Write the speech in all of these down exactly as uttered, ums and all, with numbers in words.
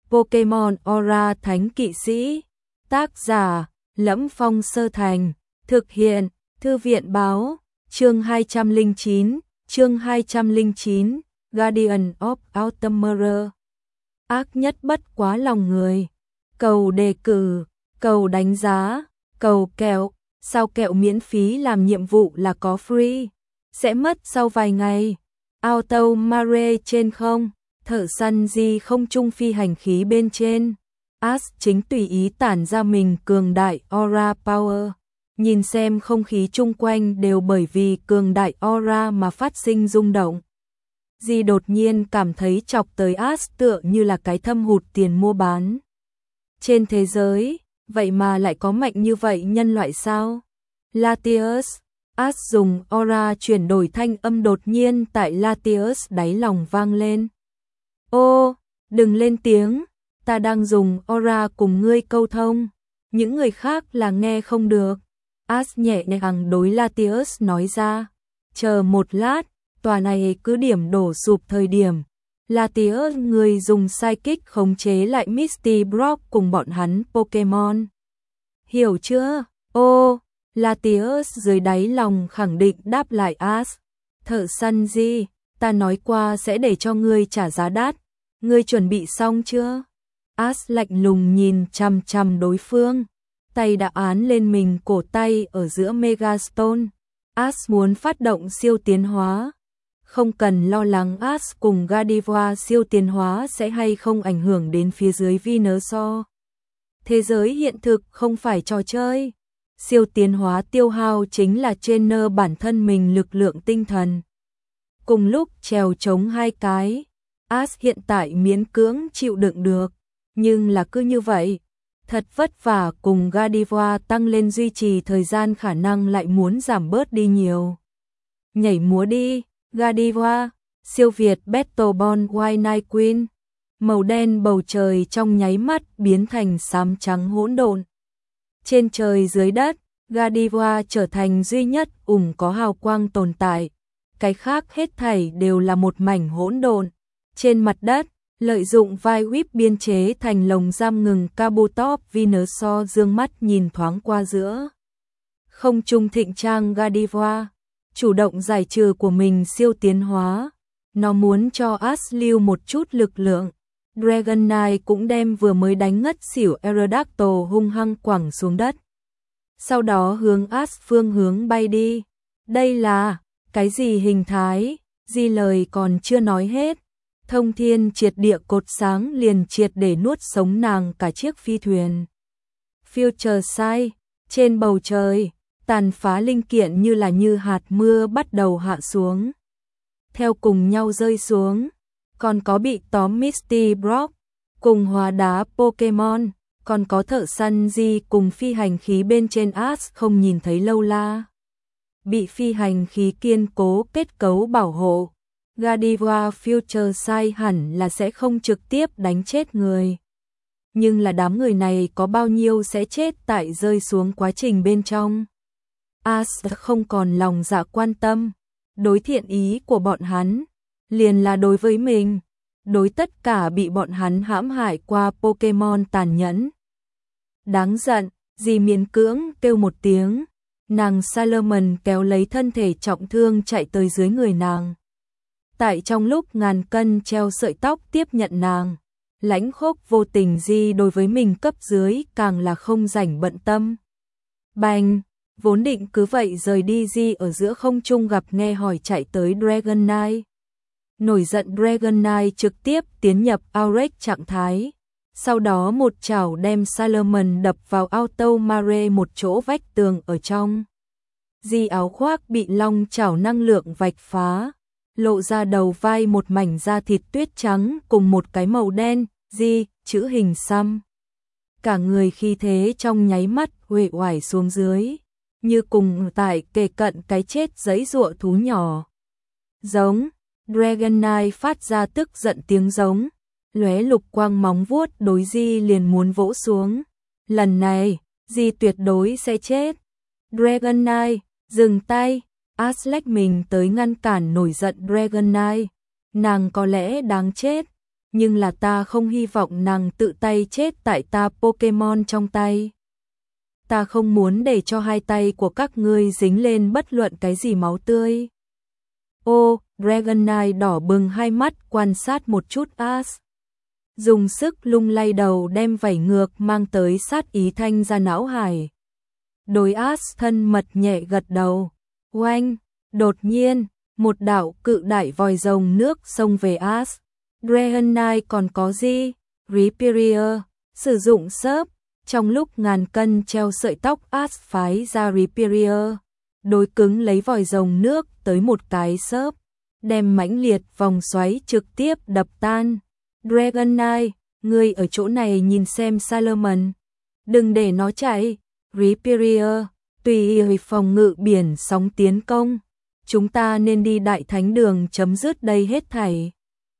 Pokemon Aura Thánh Kỵ Sĩ. Tác giả: Lẫm Phong Sơ Thành. Thực hiện: Thư viện báo. Chương hai trăm lẻ chín, chương hai trăm lẻ chín, Guardian of Autumn Mirror. Ác nhất bất quá lòng người. Cầu đề cử, cầu đánh giá, cầu kẹo. Sao kẹo miễn phí làm nhiệm vụ là có free? Sẽ mất sau vài ngày. Auto Mare trên không. Thợ săn gì không trung phi hành khí bên trên. Ash chính tùy ý tản ra mình cường đại Aura Power. Nhìn xem không khí chung quanh đều bởi vì cường đại Aura mà phát sinh rung động. Di đột nhiên cảm thấy chọc tới Ash tựa như là cái thâm hụt tiền mua bán. Trên thế giới, vậy mà lại có mạnh như vậy nhân loại sao? Latios. Ash dùng Aura chuyển đổi thanh âm đột nhiên tại Latios đáy lòng vang lên. Ô, đừng lên tiếng, ta đang dùng Aura cùng ngươi câu thông. Những người khác là nghe không được. Ash nhẹ nhàng đối Latios nói ra. Chờ một lát, tòa này cứ điểm đổ sụp thời điểm. Latios người dùng Psychic khống chế lại Misty Brock cùng bọn hắn Pokemon. Hiểu chưa? Ô, Latios dưới đáy lòng khẳng định đáp lại Ash. Thợ săn gì? Ta nói qua sẽ để cho ngươi trả giá đắt. Ngươi chuẩn bị xong chưa? Ash lạnh lùng nhìn chằm chằm đối phương. Tay đã án lên mình cổ tay ở giữa Megastone. Ash muốn phát động siêu tiến hóa. Không cần lo lắng Ash cùng Gardevoir siêu tiến hóa sẽ hay không ảnh hưởng đến phía dưới Venusaur. Thế giới hiện thực không phải trò chơi. Siêu tiến hóa tiêu hao chính là trainer bản thân mình lực lượng tinh thần. Cùng lúc trèo chống hai cái, Ash hiện tại miễn cưỡng chịu đựng được, nhưng là cứ như vậy, thật vất vả cùng Gardevoir tăng lên duy trì thời gian khả năng lại muốn giảm bớt đi nhiều. Nhảy múa đi, Gardevoir, siêu việt Battleborn White Night Queen. Màu đen bầu trời trong nháy mắt biến thành xám trắng hỗn độn. Trên trời dưới đất, Gardevoir trở thành duy nhất ủng có hào quang tồn tại. Cái khác hết thảy đều là một mảnh hỗn độn. Trên mặt đất, lợi dụng vai whip biên chế thành lồng giam ngừng Kabutops Venusaur dương mắt nhìn thoáng qua giữa. Không trung thịnh trang Gardevoir, chủ động giải trừ của mình siêu tiến hóa. Nó muốn cho Ash lưu một chút lực lượng. Dragonite cũng đem vừa mới đánh ngất xỉu Aerodactyl hung hăng quẳng xuống đất. Sau đó hướng Ash phương hướng bay đi. Đây là cái gì hình thái? Di lời còn chưa nói hết. Thông thiên triệt địa cột sáng liền triệt để nuốt sống nàng cả chiếc phi thuyền. Future Sight, trên bầu trời, tàn phá linh kiện như là như hạt mưa bắt đầu hạ xuống. Theo cùng nhau rơi xuống, còn có bị tóm Misty Brock, cùng hóa đá Pokemon, còn có thợ săn gì cùng phi hành khí bên trên Ash không nhìn thấy lâu la. Bị phi hành khí kiên cố kết cấu bảo hộ. Gardevoir Future Sight hẳn là sẽ không trực tiếp đánh chết người. Nhưng là đám người này có bao nhiêu sẽ chết tại rơi xuống quá trình bên trong. Ash không còn lòng dạ quan tâm. Đối thiện ý của bọn hắn, liền là đối với mình. Đối tất cả bị bọn hắn hãm hại qua Pokemon tàn nhẫn. Đáng giận, dì miễn cưỡng kêu một tiếng. Nàng Salomon kéo lấy thân thể trọng thương chạy tới dưới người nàng. Tại trong lúc ngàn cân treo sợi tóc tiếp nhận nàng, lãnh khốc vô tình gì đối với mình cấp dưới càng là không rảnh bận tâm. Bành, vốn định cứ vậy rời đi gì ở giữa không trung gặp nghe hỏi chạy tới Dragonite. Nổi giận Dragonite trực tiếp tiến nhập Aurek trạng thái. Sau đó một chảo đem Salomon đập vào Auto Mare một chỗ vách tường ở trong. Di áo khoác bị long chảo năng lượng vạch phá. Lộ ra đầu vai một mảnh da thịt tuyết trắng cùng một cái màu đen, di, chữ hình xăm. Cả người khi thế trong nháy mắt uể oải xuống dưới, như cùng tại kề cận cái chết giãy giụa thú nhỏ. Giống, Dragonite phát ra tức giận tiếng giống, lóe lục quang móng vuốt đối di liền muốn vỗ xuống. Lần này, di tuyệt đối sẽ chết. Dragonite, dừng tay. Ash lách mình tới ngăn cản nổi giận Dragonite. Nàng có lẽ đáng chết. nhưng là ta không hy vọng nàng tự tay chết tại ta Pokemon trong tay. Ta không muốn để cho hai tay của các ngươi dính lên bất luận cái gì máu tươi. Ô, Dragonite đỏ bừng hai mắt quan sát một chút Ash. Dùng sức lung lay đầu đem vảy ngược mang tới sát ý thanh ra não hải. Đối Ash thân mật nhẹ gật đầu. Oanh, đột nhiên, một đạo cự đại vòi rồng nước xông về Ash. Dragonite còn có gì? Rhyperior, sử dụng sớp. Trong lúc ngàn cân treo sợi tóc Ash phái ra Rhyperior. Đối cứng lấy vòi rồng nước tới một cái sớp. Đem mãnh liệt vòng xoáy trực tiếp đập tan. Dragonite, ngươi ở chỗ này nhìn xem Salomon. Đừng để nó chạy. Rhyperior, tùy ý phòng ngự biển sóng tiến công. Chúng ta nên đi đại thánh đường chấm dứt đây hết thảy.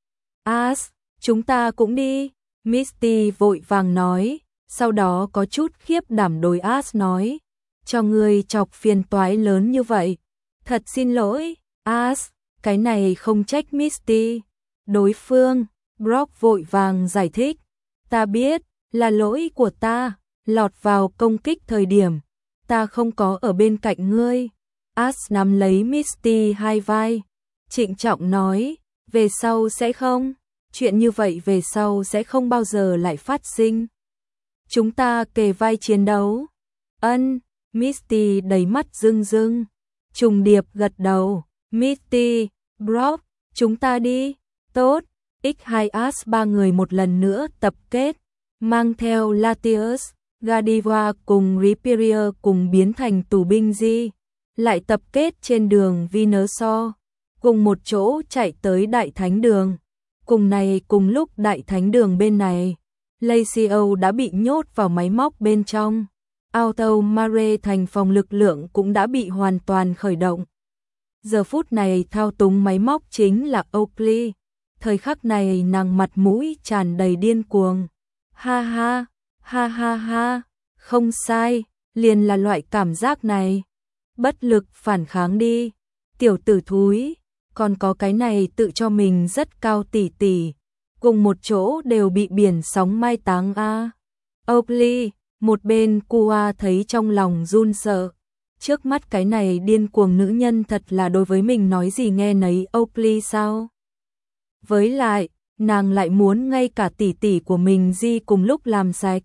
Ash, chúng ta cũng đi. Misty vội vàng nói, sau đó có chút khiếp đảm đối Ash nói. Cho ngươi chọc phiền toái lớn như vậy. Thật xin lỗi, Ash, cái này không trách Misty. Đối phương, Brock vội vàng giải thích. Ta biết, là lỗi của ta, lọt vào công kích thời điểm. Ta không có ở bên cạnh ngươi. Ash nắm lấy Misty hai vai. Trịnh trọng nói, về sau sẽ không. Chuyện như vậy về sau sẽ không bao giờ lại phát sinh. Chúng ta kề vai chiến đấu. Ân, Misty đầy mắt rưng rưng. Trùng điệp gật đầu. Misty, Brock, chúng ta đi. Tốt, ích hai Ash ba người một lần nữa tập kết. Mang theo Latios, Gardevoir cùng Rhyperior cùng biến thành tù binh di. Lại tập kết trên đường Venusaur. Cùng một chỗ chạy tới Đại Thánh Đường. Cùng này cùng lúc Đại Thánh Đường bên này, Lacio đã bị nhốt vào máy móc bên trong. Auto Mare thành phòng lực lượng cũng đã bị hoàn toàn khởi động. Giờ phút này thao túng máy móc chính là Oakley. Thời khắc này nàng mặt mũi tràn đầy điên cuồng. Ha ha, ha ha ha, không sai, liền là loại cảm giác này. Bất lực phản kháng đi, tiểu tử thúi, còn có cái này tự cho mình rất cao tỷ tỷ. Cùng một chỗ đều bị biển sóng mai táng a. Oakley, một bên Kua thấy trong lòng run sợ. Trước mắt cái này điên cuồng nữ nhân thật là đối với mình nói gì nghe nấy Oakley sao? Với lại, nàng lại muốn ngay cả tỷ tỷ của mình di cùng lúc làm sạch.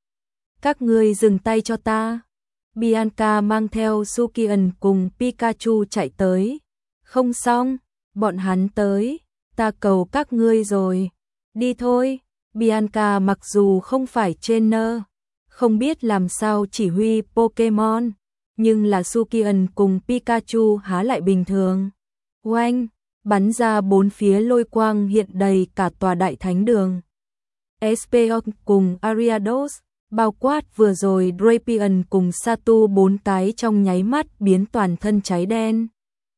Các ngươi dừng tay cho ta. Bianca mang theo Sukian cùng Pikachu chạy tới. Không xong, bọn hắn tới, ta cầu các ngươi rồi. Đi thôi. Bianca mặc dù không phải trainer, không biết làm sao chỉ huy Pokemon, nhưng là Sukian cùng Pikachu há lại bình thường. Oanh, bắn ra bốn phía lôi quang hiện đầy cả tòa Đại Thánh Đường. Espeon cùng Ariados, bao quát vừa rồi Drapion cùng Satu bốn cái trong nháy mắt biến toàn thân cháy đen.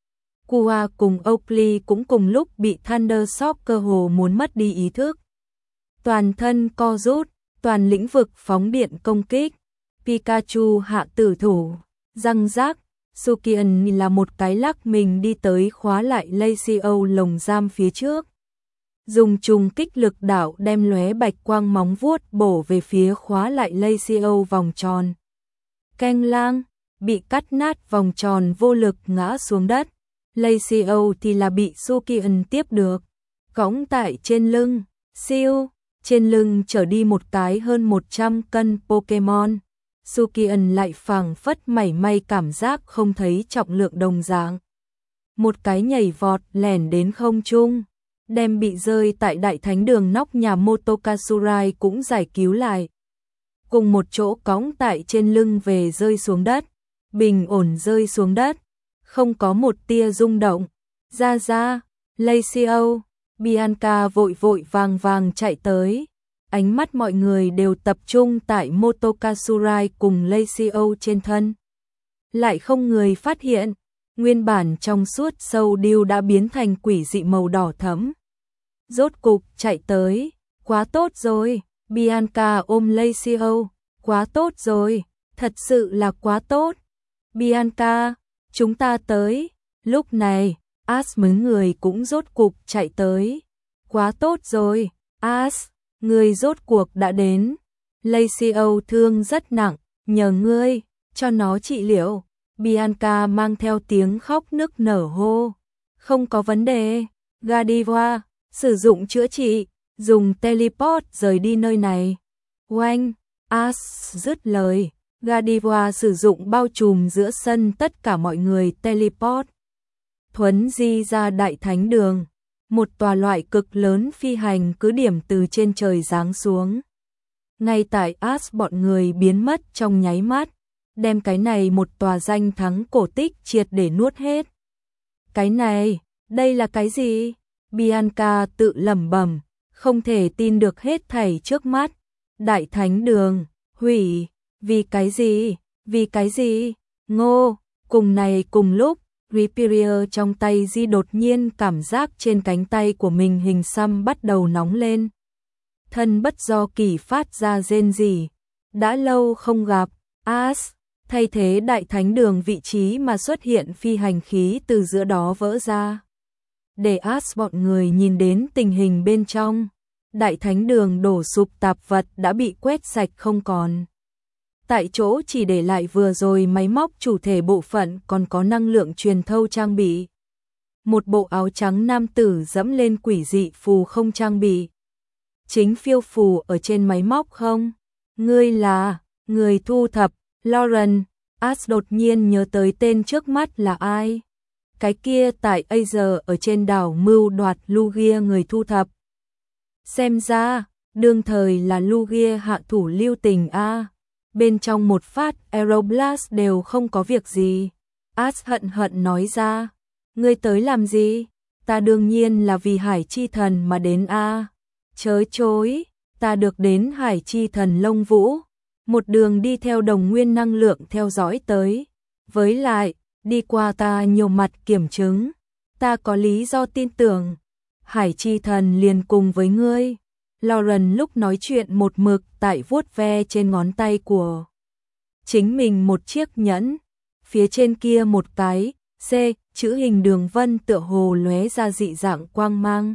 Kua cùng Oakley cũng cùng lúc bị Thunder Shock cơ hồ muốn mất đi ý thức. Toàn thân co rút, toàn lĩnh vực phóng điện công kích. Pikachu hạ tử thủ, răng rác. Sukian là một cái lắc mình đi tới khóa lại Lacio lồng giam phía trước. Dùng trùng kích lực đạo đem lóe bạch quang móng vuốt bổ về phía khóa lại Lacio vòng tròn. Canh lang, bị cắt nát vòng tròn vô lực ngã xuống đất. Lacio thì là bị Sukian tiếp được. Cõng tại trên lưng, siêu, trên lưng chở đi một cái hơn một trăm cân Pokemon. Sukian lại phảng phất mảy may cảm giác không thấy trọng lượng đồng dạng. Một cái nhảy vọt lẻn đến không trung, đem bị rơi tại Đại Thánh Đường nóc nhà Motokatsurai cũng giải cứu lại. Cùng một chỗ cõng tại trên lưng về rơi xuống đất, bình ổn rơi xuống đất, không có một tia rung động. Ra ra, Lacio, Bianca vội vội vàng vàng chạy tới. Ánh mắt mọi người đều tập trung tại Motokatsurai cùng Lacio trên thân. Lại không người phát hiện, nguyên bản trong suốt sâu điêu đã biến thành quỷ dị màu đỏ thẫm. Rốt cục chạy tới, quá tốt rồi, Bianca ôm Lacio, quá tốt rồi, thật sự là quá tốt. Bianca, chúng ta tới. Lúc này, Ash mấy người cũng rốt cục chạy tới. Quá tốt rồi, As, ngươi rốt cuộc đã đến. Lacey thương rất nặng, nhờ ngươi, cho nó trị liệu. Bianca mang theo tiếng khóc nức nở hô. Không có vấn đề, Godiva, sử dụng chữa trị, dùng teleport rời đi nơi này. Oanh, As dứt lời, Godiva sử dụng bao trùm giữa sân tất cả mọi người teleport. Thuấn di ra đại thánh đường, một tòa loại cực lớn phi hành cứ điểm từ trên trời giáng xuống. Ngay tại As bọn người biến mất trong nháy mắt, đem cái này một tòa danh thắng cổ tích triệt để nuốt hết. Cái này, đây là cái gì? Bianca tự lẩm bẩm, không thể tin được hết thảy trước mắt. Đại thánh đường, hủy, vì cái gì? Vì cái gì? Ngô, cùng này cùng lúc, Reaper trong tay Di đột nhiên cảm giác trên cánh tay của mình hình xăm bắt đầu nóng lên. Thân bất do kỳ phát ra rên rỉ. Đã lâu không gặp, As, thay thế đại thánh đường vị trí mà xuất hiện phi hành khí từ giữa đó vỡ ra. Để As bọn người nhìn đến tình hình bên trong, đại thánh đường đổ sụp tạp vật đã bị quét sạch không còn. Tại chỗ chỉ để lại vừa rồi máy móc chủ thể bộ phận còn có năng lượng truyền thâu trang bị. Một bộ áo trắng nam tử dẫm lên quỷ dị phù không trang bị. Chính phiêu phù ở trên máy móc không? Ngươi là, người thu thập, Lauren. As đột nhiên nhớ tới tên trước mắt là ai? Cái kia tại Asia ở trên đảo mưu đoạt Lugia người thu thập. Xem ra, đương thời là Lugia hạ thủ lưu tình a. Bên trong một phát Aeroblast đều không có việc gì. As hận hận nói ra. Ngươi tới làm gì? Ta đương nhiên là vì Hải Chi Thần mà đến a. Chớ chối, ta được đến Hải Chi Thần Lông Vũ. Một đường đi theo đồng nguyên năng lượng theo dõi tới. Với lại, đi qua ta nhiều mặt kiểm chứng. Ta có lý do tin tưởng. Hải Chi Thần liền cùng với ngươi. Lauren lúc nói chuyện một mực tại vuốt ve trên ngón tay của chính mình một chiếc nhẫn. Phía trên kia một cái, C, chữ hình đường vân tựa hồ lóe ra dị dạng quang mang.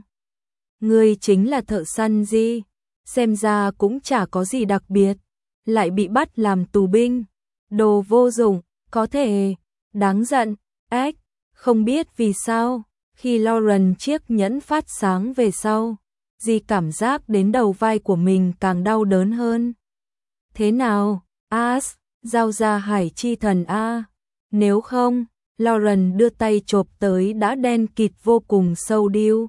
Ngươi chính là thợ săn gì? Xem ra cũng chả có gì đặc biệt. Lại bị bắt làm tù binh. Đồ vô dụng, có thể, đáng giận, ếch, không biết vì sao, khi Lauren chiếc nhẫn phát sáng về sau, Di cảm giác đến đầu vai của mình càng đau đớn hơn. Thế nào, As, giao ra Hải Chi Thần A. Nếu không, Lauren đưa tay chộp tới đã đen kịt vô cùng sâu điêu.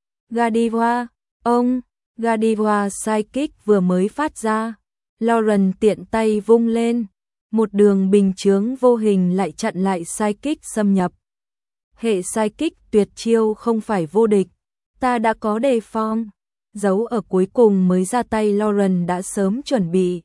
Godiva, ông, Godiva Psychic vừa mới phát ra. Lauren tiện tay vung lên, một đường bình chướng vô hình lại chặn lại Psychic xâm nhập. Hệ Psychic tuyệt chiêu không phải vô địch, ta đã có đề phòng. Giấu ở cuối cùng mới ra tay Lauren đã sớm chuẩn bị.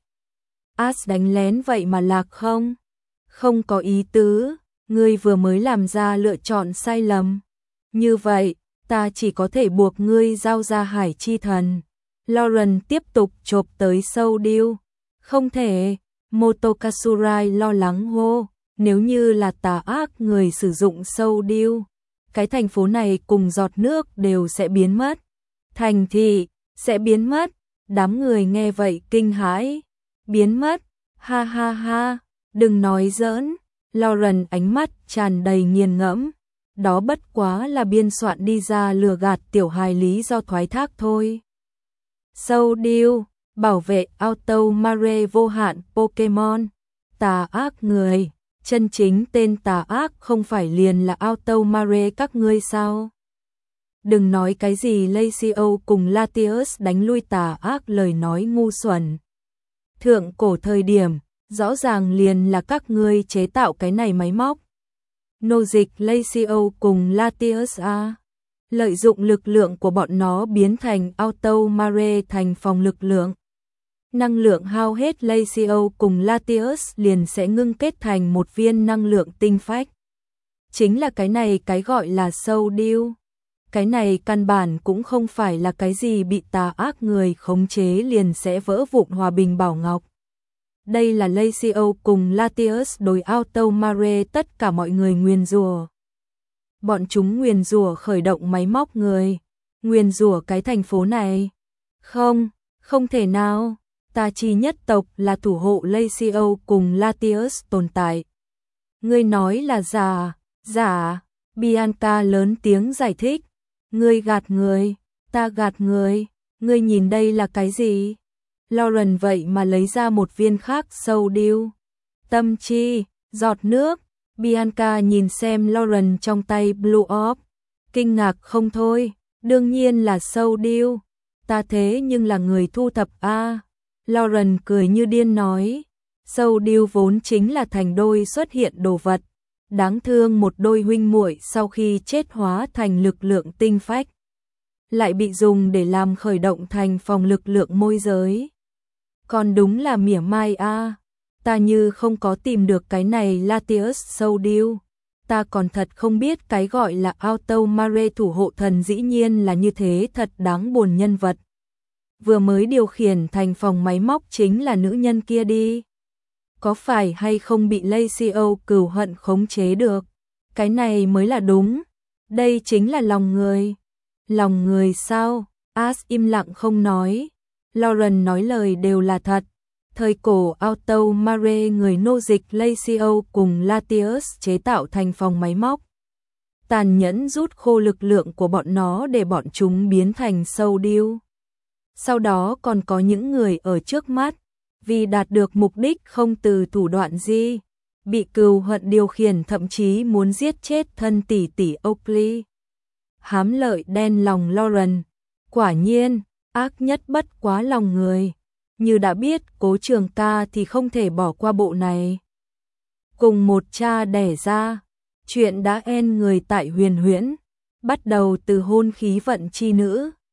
As đánh lén vậy mà lạc không? Không có ý tứ, ngươi vừa mới làm ra lựa chọn sai lầm. Như vậy, ta chỉ có thể buộc ngươi giao ra Hải Chi Thần. Lauren tiếp tục chộp tới sâu điêu. Không thể, Motokatsurai lo lắng hô, nếu như là tà ác người sử dụng sâu điêu, cái thành phố này cùng giọt nước đều sẽ biến mất. Thành thị, sẽ biến mất, đám người nghe vậy kinh hãi. Biến mất, ha ha ha, đừng nói giỡn. Lauren ánh mắt tràn đầy nghiền ngẫm. Đó bất quá là biên soạn đi ra lừa gạt tiểu hài lý do thoái thác thôi. Sâu điêu, bảo vệ Auto Mare vô hạn Pokemon. Tà ác người, chân chính tên tà ác không phải liền là Auto Mare các ngươi sao? Đừng nói cái gì Lacey cùng Latius đánh lui tà ác lời nói ngu xuẩn. Thượng cổ thời điểm, rõ ràng liền là các ngươi chế tạo cái này máy móc. Nô dịch Lacey cùng Latius A. Lợi dụng lực lượng của bọn nó biến thành Auto Mare thành phòng lực lượng. Năng lượng hao hết Lacey cùng Latius liền sẽ ngưng kết thành một viên năng lượng tinh phách. Chính là cái này cái gọi là Soul Deal. Cái này căn bản cũng không phải là cái gì bị tà ác người khống chế liền sẽ vỡ vụn hòa bình bảo ngọc. Đây là Lacey cùng Latius đối Auto Mare tất cả mọi người nguyền rủa. Bọn chúng nguyền rủa khởi động máy móc người, nguyền rủa cái thành phố này. Không, không thể nào, ta chi nhất tộc là thủ hộ Lacio cùng Latius tồn tại. Ngươi nói là giả, giả, Bianca lớn tiếng giải thích. Ngươi gạt người, ta gạt người, ngươi nhìn đây là cái gì? Lauren vậy mà lấy ra một viên khác sâu điêu. Tâm chi, giọt nước, Bianca nhìn xem Lauren trong tay Blue Orb, kinh ngạc không thôi, đương nhiên là sâu điêu, ta thế nhưng là người thu thập a. À. Lauren cười như điên nói, sâu điêu vốn chính là thành đôi xuất hiện đồ vật, đáng thương một đôi huynh muội sau khi chết hóa thành lực lượng tinh phách, lại bị dùng để làm khởi động thành phòng lực lượng môi giới. Còn đúng là mỉa mai a. À. Ta như không có tìm được cái này Latius sâu điêu, ta còn thật không biết cái gọi là Auto Mare thủ hộ thần dĩ nhiên là như thế, thật đáng buồn. Nhân vật vừa mới điều khiển thành phòng máy móc chính là nữ nhân kia đi. Có phải hay không bị Lacio cừu hận khống chế được? Cái này mới là đúng. Đây chính là lòng người. Lòng người sao? Ash im lặng không nói. Lauren nói lời đều là thật. Thời cổ Auto Mare người nô dịch Lacio cùng Latius chế tạo thành phòng máy móc. Tàn nhẫn rút khô lực lượng của bọn nó để bọn chúng biến thành sâu điêu. Sau đó còn có những người ở trước mắt, vì đạt được mục đích không từ thủ đoạn gì, bị cừu hận điều khiển, thậm chí muốn giết chết thân tỷ tỷ Oakley. Hám lợi đen lòng Lauren, quả nhiên, ác nhất bất quá lòng người. Như đã biết Cố Trường Ca thì không thể bỏ qua bộ này. Cùng một cha đẻ ra, chuyện đã en người tại Huyền Huyễn, bắt đầu từ hôn khí vận chi nữ.